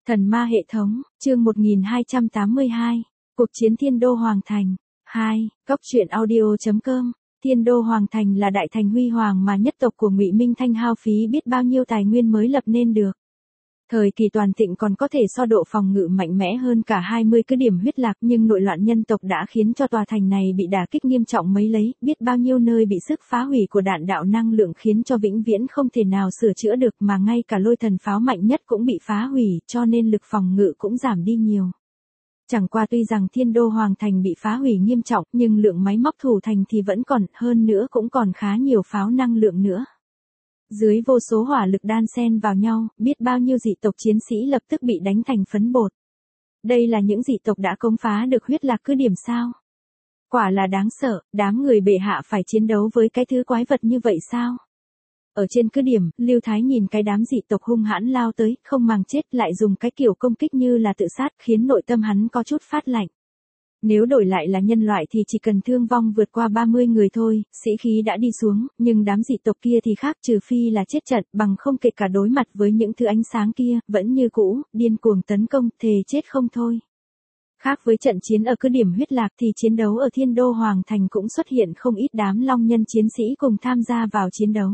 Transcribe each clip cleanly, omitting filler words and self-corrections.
Thần ma hệ thống, chương 1282, cuộc chiến Thiên Đô Hoàng Thành. 2. Góc truyện audio.com. Thiên Đô Hoàng Thành là đại thành huy hoàng mà nhất tộc của Ngụy Minh Thanh hao phí biết bao nhiêu tài nguyên mới lập nên được. Thời kỳ toàn thịnh còn có thể so độ phòng ngự mạnh mẽ hơn cả 20 cứ điểm huyết lạc, nhưng nội loạn nhân tộc đã khiến cho tòa thành này bị đả kích nghiêm trọng mấy lấy, biết bao nhiêu nơi bị sức phá hủy của đạn đạo năng lượng khiến cho vĩnh viễn không thể nào sửa chữa được, mà ngay cả lôi thần pháo mạnh nhất cũng bị phá hủy, cho nên lực phòng ngự cũng giảm đi nhiều. Chẳng qua tuy rằng Thiên Đô Hoàng Thành bị phá hủy nghiêm trọng, nhưng lượng máy móc thủ thành thì vẫn còn, hơn nữa cũng còn khá nhiều pháo năng lượng nữa. Dưới vô số hỏa lực đan xen vào nhau, biết bao nhiêu dị tộc chiến sĩ lập tức bị đánh thành phấn bột. Đây là những dị tộc đã công phá được huyết lạc cứ điểm sao? Quả là đáng sợ, đám người bệ hạ phải chiến đấu với cái thứ quái vật như vậy sao? Ở trên cứ điểm, Lưu Thái nhìn cái đám dị tộc hung hãn lao tới, không màng chết, lại dùng cái kiểu công kích như là tự sát, khiến nội tâm hắn có chút phát lạnh. Nếu đổi lại là nhân loại thì chỉ cần thương vong vượt qua 30 người thôi, sĩ khí đã đi xuống, nhưng đám dị tộc kia thì khác, trừ phi là chết trận, bằng không kể cả đối mặt với những thứ ánh sáng kia, vẫn như cũ, điên cuồng tấn công, thề chết không thôi. Khác với trận chiến ở cứ điểm huyết lạc thì chiến đấu ở Thiên Đô Hoàng Thành cũng xuất hiện không ít đám long nhân chiến sĩ cùng tham gia vào chiến đấu.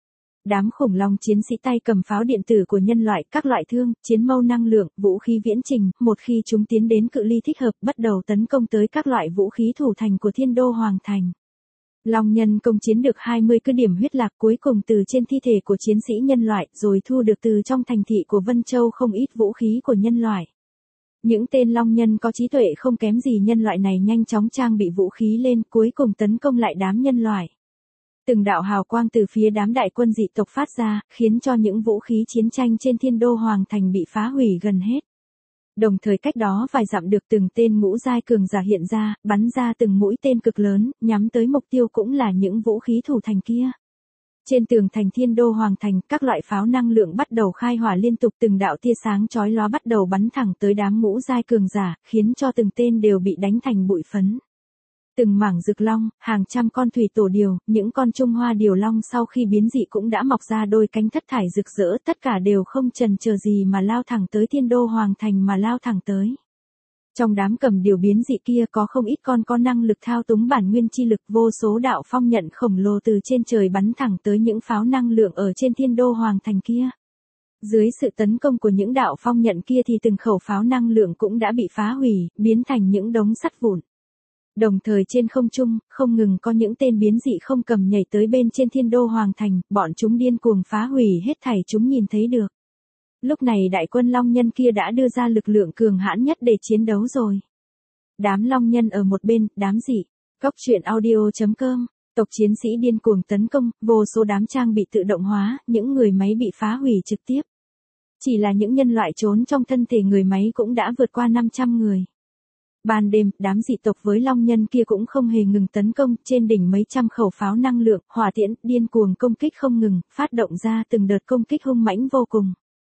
Đám khủng long chiến sĩ tay cầm pháo điện tử của nhân loại, các loại thương, chiến mâu năng lượng, vũ khí viễn trình, một khi chúng tiến đến cự ly thích hợp, bắt đầu tấn công tới các loại vũ khí thủ thành của Thiên Đô Hoàng Thành. Long nhân công chiến được 20 cứ điểm huyết lạc, cuối cùng từ trên thi thể của chiến sĩ nhân loại, rồi thu được từ trong thành thị của Vân Châu không ít vũ khí của nhân loại. Những tên long nhân có trí tuệ không kém gì nhân loại này nhanh chóng trang bị vũ khí lên, cuối cùng tấn công lại đám nhân loại. Từng đạo hào quang từ phía đám đại quân dị tộc phát ra, khiến cho những vũ khí chiến tranh trên Thiên Đô Hoàng Thành bị phá hủy gần hết. Đồng thời cách đó vài dặm được từng tên ngũ giai cường giả hiện ra, bắn ra từng mũi tên cực lớn, nhắm tới mục tiêu cũng là những vũ khí thủ thành kia. Trên tường thành Thiên Đô Hoàng Thành, các loại pháo năng lượng bắt đầu khai hỏa liên tục, từng đạo tia sáng chói lóa bắt đầu bắn thẳng tới đám ngũ giai cường giả, khiến cho từng tên đều bị đánh thành bụi phấn. Từng mảng rực long, hàng trăm con thủy tổ điều, những con Trung Hoa điều long sau khi biến dị cũng đã mọc ra đôi cánh thất thải rực rỡ, tất cả đều không chần chờ gì mà lao thẳng tới Thiên Đô Hoàng Thành mà lao thẳng tới. Trong đám cầm điều biến dị kia có không ít con có năng lực thao túng bản nguyên chi lực, vô số đạo phong nhận khổng lồ từ trên trời bắn thẳng tới những pháo năng lượng ở trên Thiên Đô Hoàng Thành kia. Dưới sự tấn công của những đạo phong nhận kia thì từng khẩu pháo năng lượng cũng đã bị phá hủy, biến thành những đống sắt vụn. Đồng thời trên không trung, không ngừng có những tên biến dị không cầm nhảy tới bên trên Thiên Đô Hoàng Thành, bọn chúng điên cuồng phá hủy hết thảy chúng nhìn thấy được. Lúc này đại quân long nhân kia đã đưa ra lực lượng cường hãn nhất để chiến đấu rồi. Đám long nhân ở một bên, đám dị. Góc truyện audio.com. Tộc chiến sĩ điên cuồng tấn công, vô số đám trang bị tự động hóa, những người máy bị phá hủy trực tiếp. Chỉ là những nhân loại trốn trong thân thể người máy cũng đã vượt qua 500 người. Ban đêm, đám dị tộc với long nhân kia cũng không hề ngừng tấn công, trên đỉnh mấy trăm khẩu pháo năng lượng, hỏa tiễn, điên cuồng công kích không ngừng, phát động ra từng đợt công kích hung mãnh vô cùng.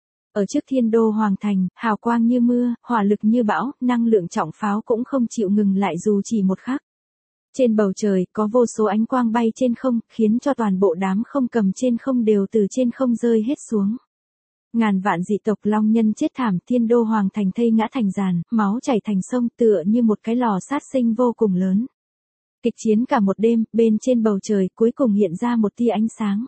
Ở trước Thiên Đô Hoàng Thành, hào quang như mưa, hỏa lực như bão, năng lượng trọng pháo cũng không chịu ngừng lại dù chỉ một khắc. Trên bầu trời, có vô số ánh quang bay trên không, khiến cho toàn bộ đám không cầm trên không đều từ trên không rơi hết xuống. Ngàn vạn dị tộc long nhân chết thảm, Thiên Đô Hoàng Thành thây ngã thành giàn, máu chảy thành sông, tựa như một cái lò sát sinh vô cùng lớn. Kịch chiến cả một đêm, bên trên bầu trời cuối cùng hiện ra một tia ánh sáng.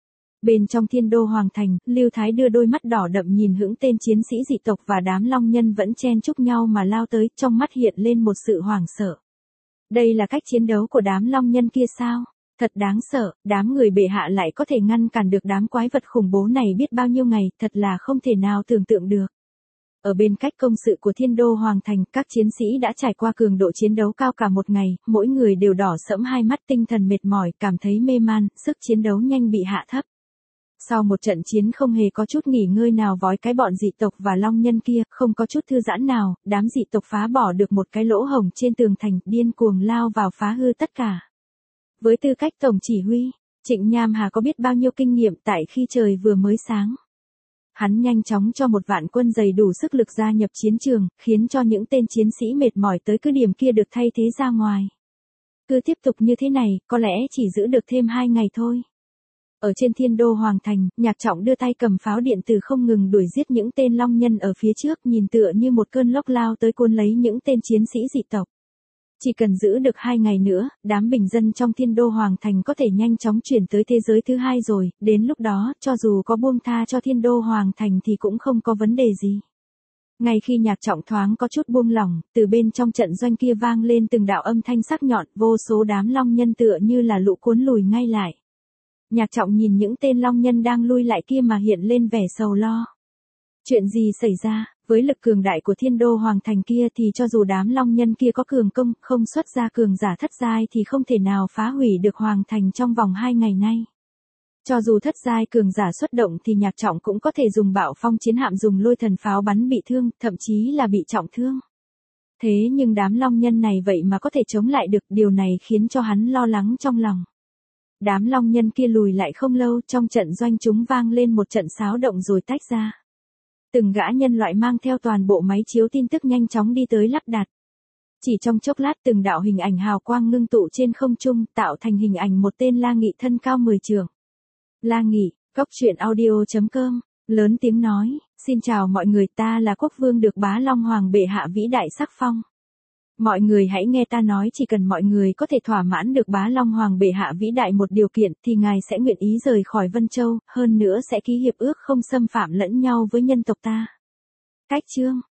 Bên trong Thiên Đô Hoàng Thành, Lưu Thái đưa đôi mắt đỏ đậm nhìn hững tên chiến sĩ dị tộc và đám long nhân vẫn chen chúc nhau mà lao tới, trong mắt hiện lên một sự hoảng sợ. Đây là cách chiến đấu của đám long nhân kia sao? Thật đáng sợ, đám người bệ hạ lại có thể ngăn cản được đám quái vật khủng bố này biết bao nhiêu ngày, thật là không thể nào tưởng tượng được. Ở bên cách công sự của Thiên Đô Hoàng Thành, các chiến sĩ đã trải qua cường độ chiến đấu cao cả một ngày, mỗi người đều đỏ sẫm hai mắt, tinh thần mệt mỏi, cảm thấy mê man, sức chiến đấu nhanh bị hạ thấp. Sau một trận chiến không hề có chút nghỉ ngơi nào với cái bọn dị tộc và long nhân kia, không có chút thư giãn nào, đám dị tộc phá bỏ được một cái lỗ hổng trên tường thành, điên cuồng lao vào phá hư tất cả. Với tư cách tổng chỉ huy, Trịnh Nham Hà có biết bao nhiêu kinh nghiệm tại khi trời vừa mới sáng. Hắn nhanh chóng cho một vạn quân dày đủ sức lực gia nhập chiến trường, khiến cho những tên chiến sĩ mệt mỏi tới cứ điểm kia được thay thế ra ngoài. Cứ tiếp tục như thế này, có lẽ chỉ giữ được thêm 2 ngày thôi. Ở trên Thiên Đô Hoàng Thành, Nhạc Trọng đưa tay cầm pháo điện tử không ngừng đuổi giết những tên long nhân ở phía trước, nhìn tựa như một cơn lốc lao tới cuốn lấy những tên chiến sĩ dị tộc. Chỉ cần giữ được 2 ngày nữa, đám bình dân trong Thiên Đô Hoàng Thành có thể nhanh chóng chuyển tới thế giới thứ hai rồi, đến lúc đó, cho dù có buông tha cho Thiên Đô Hoàng Thành thì cũng không có vấn đề gì. Ngay khi Nhạc Trọng thoáng có chút buông lỏng, từ bên trong trận doanh kia vang lên từng đạo âm thanh sắc nhọn, vô số đám long nhân tựa như là lũ cuốn lùi ngay lại. Nhạc Trọng nhìn những tên long nhân đang lui lại kia mà hiện lên vẻ sầu lo. Chuyện gì xảy ra, với lực cường đại của Thiên Đô Hoàng Thành kia thì cho dù đám long nhân kia có cường công, không xuất ra cường giả thất giai thì không thể nào phá hủy được Hoàng Thành trong vòng 2 ngày nay. Cho dù thất giai cường giả xuất động thì Nhạc Trọng cũng có thể dùng bạo phong chiến hạm dùng lôi thần pháo bắn bị thương, thậm chí là bị trọng thương. Thế nhưng đám long nhân này vậy mà có thể chống lại được, điều này khiến cho hắn lo lắng trong lòng. Đám long nhân kia lùi lại không lâu, trong trận doanh chúng vang lên một trận xáo động rồi tách ra. Từng gã nhân loại mang theo toàn bộ máy chiếu tin tức nhanh chóng đi tới lắp đặt. Chỉ trong chốc lát từng đạo hình ảnh hào quang ngưng tụ trên không trung, tạo thành hình ảnh một tên La Nghị thân cao 10 trượng. La Nghị, Cốc Truyện Audio.com, lớn tiếng nói, xin chào mọi người, ta là quốc vương được Bá Long Hoàng bệ hạ vĩ đại sắc phong. Mọi người hãy nghe ta nói, chỉ cần mọi người có thể thỏa mãn được Bá Long Hoàng bệ hạ vĩ đại một điều kiện thì ngài sẽ nguyện ý rời khỏi Vân Châu, hơn nữa sẽ ký hiệp ước không xâm phạm lẫn nhau với nhân tộc ta. Cách chương